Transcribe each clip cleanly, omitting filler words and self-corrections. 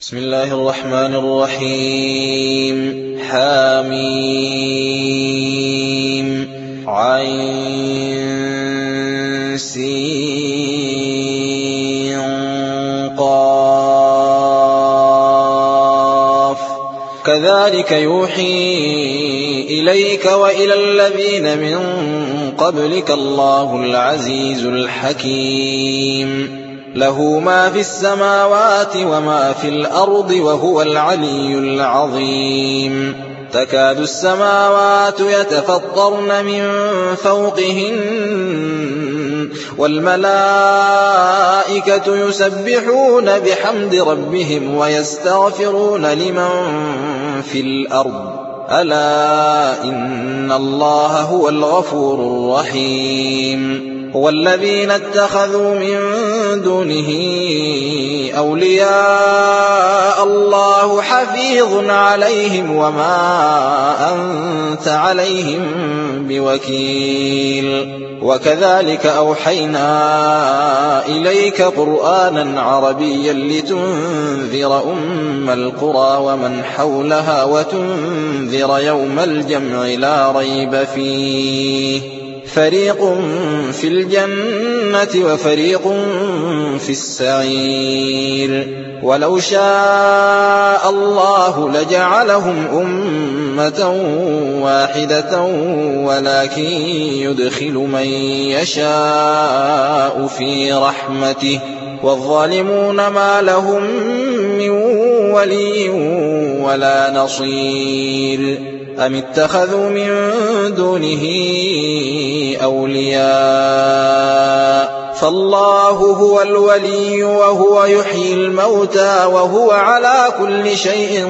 بسم الله الرحمن الرحيم. حميم عين سين قاف كذلك يوحي إليك وإلى الذين من قبلك الله العزيز الحكيم له ما في السماوات وما في الأرض وهو العلي العظيم تكاد السماوات يتفطرن من فوقهن والملائكة يسبحون بحمد ربهم ويستغفرون لمن في الأرض ألا إن الله هو الغفور الرحيم هو الذين اتخذوا من دونه أولياء الله حفيظ عليهم وما أنت عليهم بوكيل وكذلك أوحينا إليك قرآنا عربيا لتنذر أم القرى ومن حولها وتنذر يوم الجمع لا ريب فيه فريق في الجنة وفريق في السعير ولو شاء الله لجعلهم أمة واحدة ولكن يدخل من يشاء في رحمته والظالمون ما لهم من ولي ولا نصير أم اتخذوا من دونه أولياء فالله هو الولي وهو يحيي الموتى وهو على كل شيء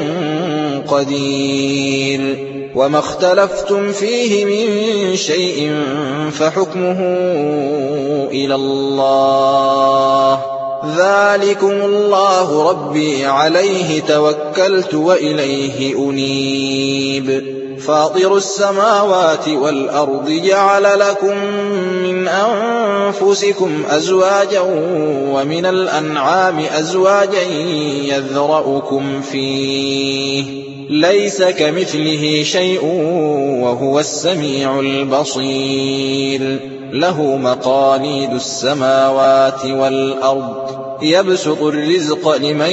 قدير وما اختلفتم فيه من شيء فحكمه إلى الله ذلكم الله ربي عليه توكلت وإليه أنيب فاطر السماوات والأرض جعل لكم من أنفسكم أزواجا ومن الأنعام أزواجا يذرأكم فيه ليس كمثله شيء وهو السميع البصير له مقاليد السماوات والأرض يبسط الرزق لمن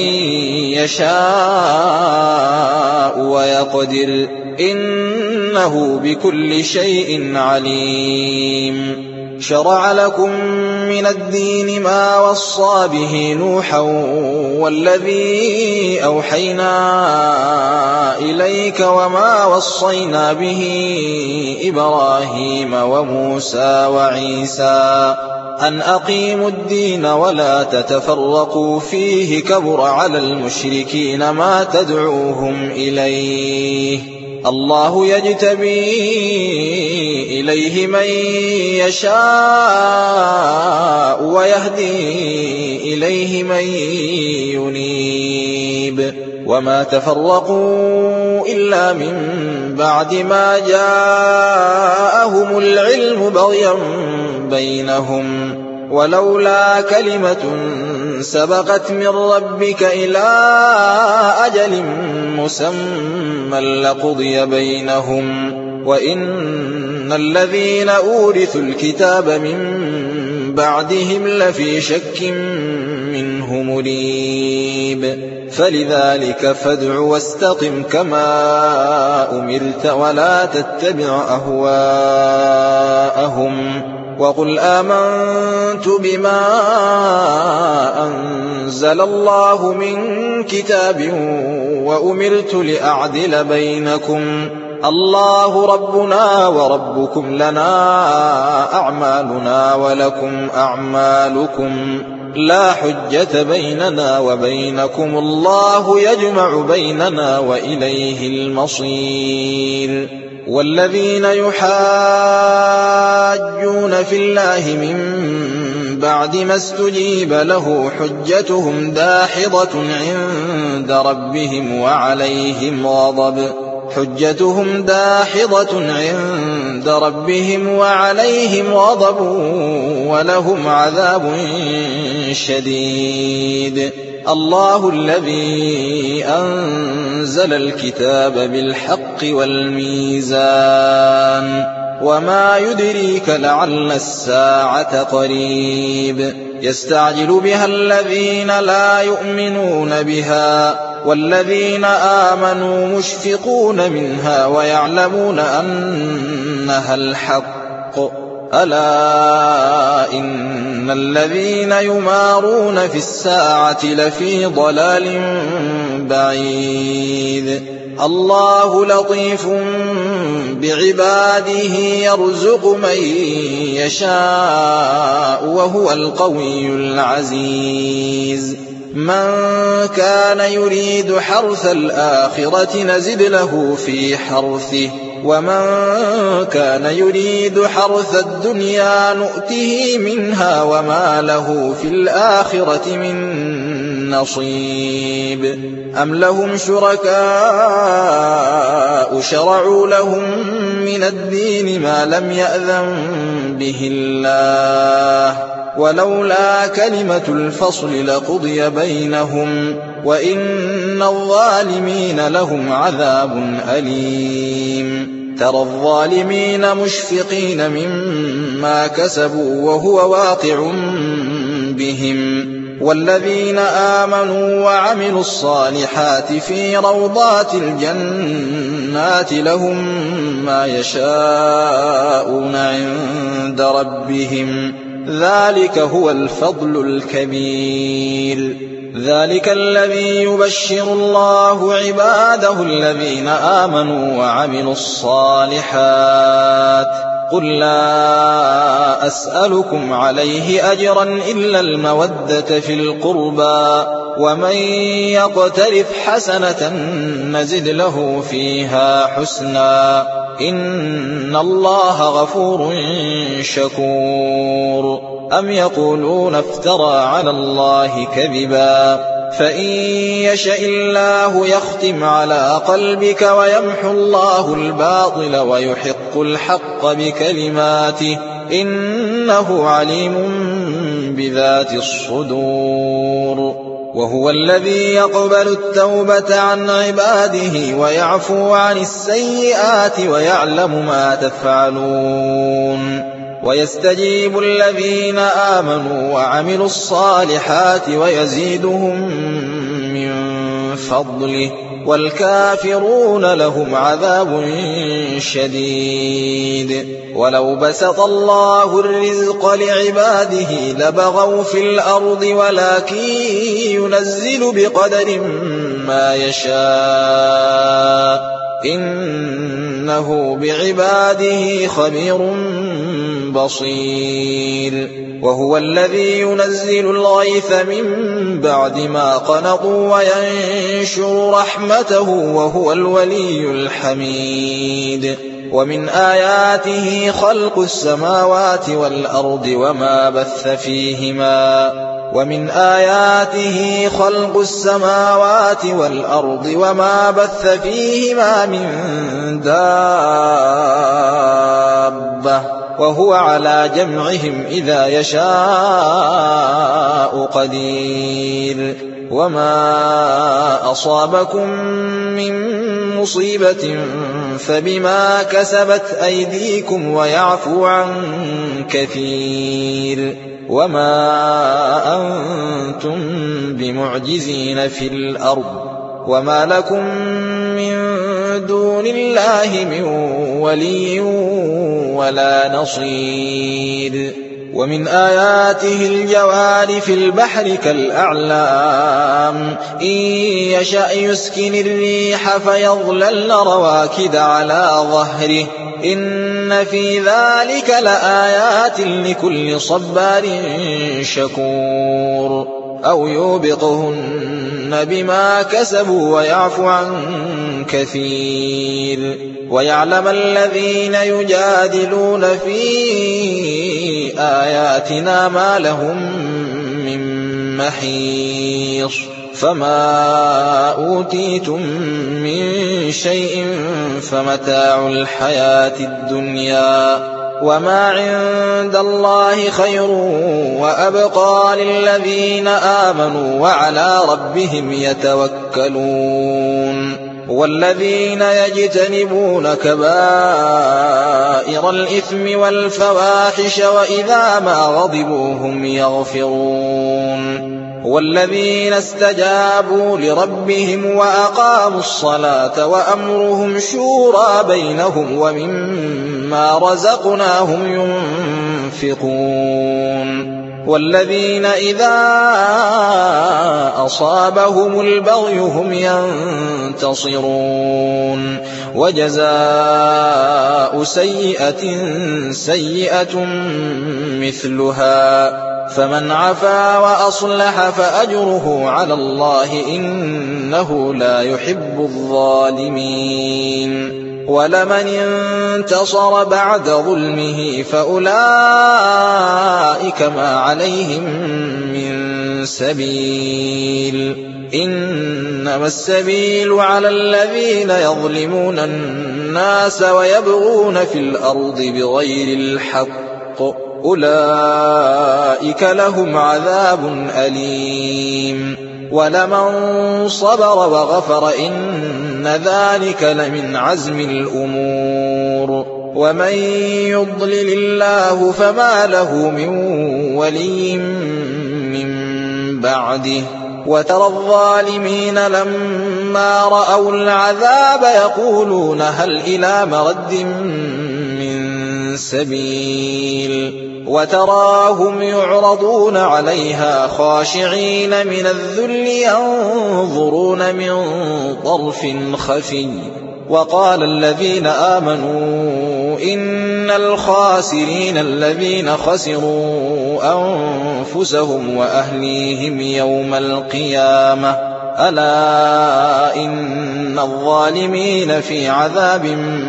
يشاء ويقدر إنه بكل شيء عليم شرع لكم من الدين ما وصى به نوحا والذي أوحينا إليك وما وصينا به إبراهيم وموسى وعيسى أن أقيموا الدين ولا تتفرقوا فيه كبر على المشركين ما تدعوهم إليه الله يجتبي إليه من يشاء ويهدي إليه من ينيب وما تفرقوا إلا من بعد ما جاءهم العلم بغيا بينهم ولولا كلمة سبقت من ربك إلى أجل مسمى لقضي بينهم وإن الذين أورثوا الكتاب من بعدهم لفي شك منه مريب فلذلك فادع واستقم كما أمرت ولا تتبع أهواءهم وقل آمنت بما أنزل الله من كتاب وأمرت لأعدل بينكم الله ربنا وربكم لنا أعمالنا ولكم أعمالكم لا حجة بيننا وبينكم الله يجمع بيننا وإليه المصير والذين يحاجون في الله من بعد ما استجيب له حجتهم داحضة عند ربهم وعليهم غضب ولهم عذاب شديد الله الذي أنزل الكتاب بالحق والميزان وما يدريك لعل الساعة قريب يستعجل بها الذين لا يؤمنون بها والذين آمنوا مشفقون منها ويعلمون أنها الحق ألا إن الذين يمارون في الساعة لفي ضلال بعيد الله لطيف بعباده يرزق من يشاء وهو القوي العزيز من كان يريد حرث الآخرة نزد له في حرثه ومن كان يريد حرث الدنيا نؤته منها وما له في الآخرة من نصيب أم لهم شركاء شرعوا لهم من الدين ما لم يأذن به الله ولولا كلمة الفصل لقضي بينهم وإن الظالمين لهم عذاب أليم ترى الظالمين مشفقين مما كسبوا وهو واقع بهم والذين آمنوا وعملوا الصالحات في روضات الجنات لهم ما يشاءون عند ربهم ذلك هو الفضل الكبير ذلك الذي يبشر الله عباده الذين آمنوا وعملوا الصالحات قل لا أسألكم عليه أجرا إلا المودة في القربى ومن يقترف حسنة نزد له فيها حسنا إن الله غفور شكور أم يقولون افترى على الله كذبا فإن يشأ الله يختم على قلبك ويمحو الله الباطل ويحق الحق بكلماته إنه عليم بذات الصدور وهو الذي يقبل التوبة عن عباده ويعفو عن السيئات ويعلم ما تفعلون ويستجيب الذين آمنوا وعملوا الصالحات ويزيدهم من فضله والكافرون لهم عذاب شديد ولو بسط الله الرزق لعباده لبغوا في الأرض ولكن ينزل بقدر ما يشاء إنه بعباده خبير بصير وهو الذي ينزل الغيث من بعد ما قنطوا وينشر رحمته وهو الولي الحميد ومن آياته خلق السماوات والأرض وما بث فيهما ومن آياته خلق السماوات والأرض وما بث فيهما من دابة وهو على جمعهم إذا يشاء قدير وما أصابكم من مصيبة فبما كسبت أيديكم ويعفو عن كثير وما أنتم بمعجزين في الأرض وما لكم من دون الله من ولي ولا نصير ومن آياته الجوار في البحر كالأعلام إن يشأ يسكن الريح فيظللن رواكد على ظهره إن في ذلك لآيات لكل صبار شكور أو يوبقهن بما كسبوا ويعفو عن كثير ويعلم الذين يجادلون في آياتنا ما لهم من محيص فما أوتيتم من شيء فمتاع الحياة الدنيا وما عند الله خير وأبقى للذين آمنوا وعلى ربهم يتوكلون والذين يجتنبون كبائر الإثم والفواحش وإذا ما غضبوا هم يغفرون والذين استجابوا لربهم وأقاموا الصلاة وأمرهم شورى بينهم ومما رزقناهم ينفقون والذين إذا أصابهم البغي هم ينتصرون وجزاء سيئة سيئة مثلها فمن عفا وأصلح فأجره على الله إنه لا يحب الظالمين ولمن انتصر بعد ظلمه فأولئك ما عليهم من سبيل إنما السبيل على الذين يظلمون الناس ويبغون في الأرض بغير الحق أولئك لهم عذاب أليم ولمن صبر وغفر إن ذلك لمن عزم الأمور ومن يضلل الله فما له من ولي من بعده وترى الظالمين لما رأوا العذاب يقولون هل إلى مرد من سبيل وتراهم يعرضون عليها خاشعين من الذل ينظرون من طرف خفي وقال الذين آمنوا إن الخاسرين الذين خسروا أنفسهم وأهليهم يوم القيامة ألا إن الظالمين في عذاب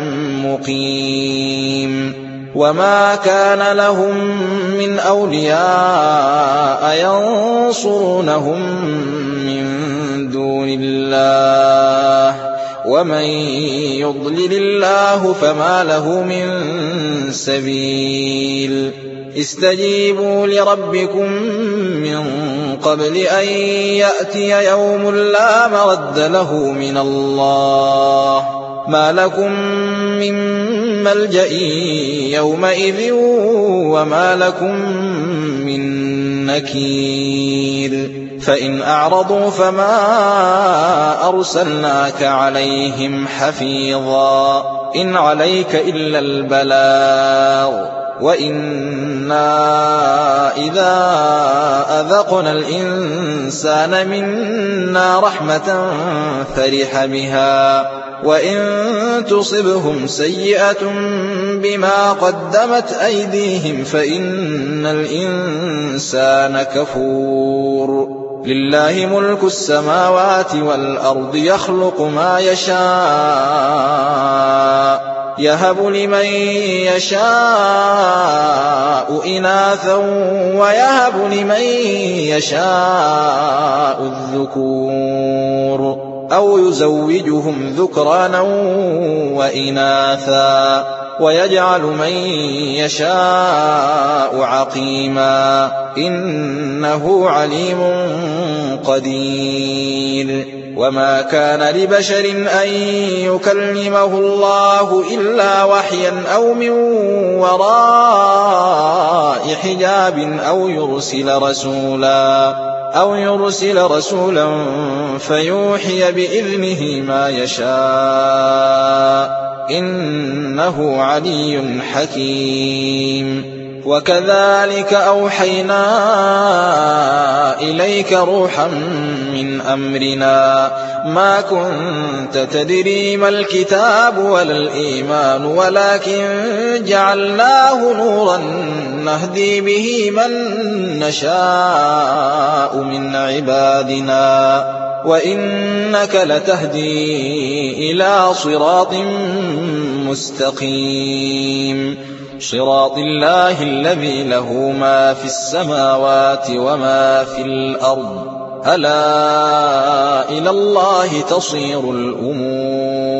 مقيم وما كان لهم من أولياء ينصرونهم من دون الله ومن يضلل الله فما له من سبيل استجيبوا لربكم من قبل أن يأتي يوم لا مرد له من الله ما لكم من ملجأ يومئذ وما لكم من نكير فإن أعرضوا فما أرسلناك عليهم حفيظا إن عليك إلا البلاغ وإنا إذا أذقنا الإنسان منا رحمة فرح بها وإن تصبهم سيئة بما قدمت أيديهم فإن الإنسان كفور لله ملك السماوات والأرض يخلق ما يشاء يهب لمن يشاء إناثا ويهب لمن يشاء الذكور أو يزوجهم ذكرانا وإناثا ويجعل من يشاء عقيما إنه عليم قدير وما كان لبشر أن يكلمه الله إلا وحيا أو من وراء حجاب أو يرسل رسولا فيوحي بإذنه ما يشاء إنه علي حكيم وكذلك أوحينا إليك روحا من أمرنا ما كنت تدري ما الكتاب ولا الإيمان ولكن جعلناه نورا نهدي به من نشاء من عبادنا وإنك لتهدي إلى صراط مستقيم صراط الله الذي له ما في السماوات وما في الأرض ألا إلى الله تصير الأمور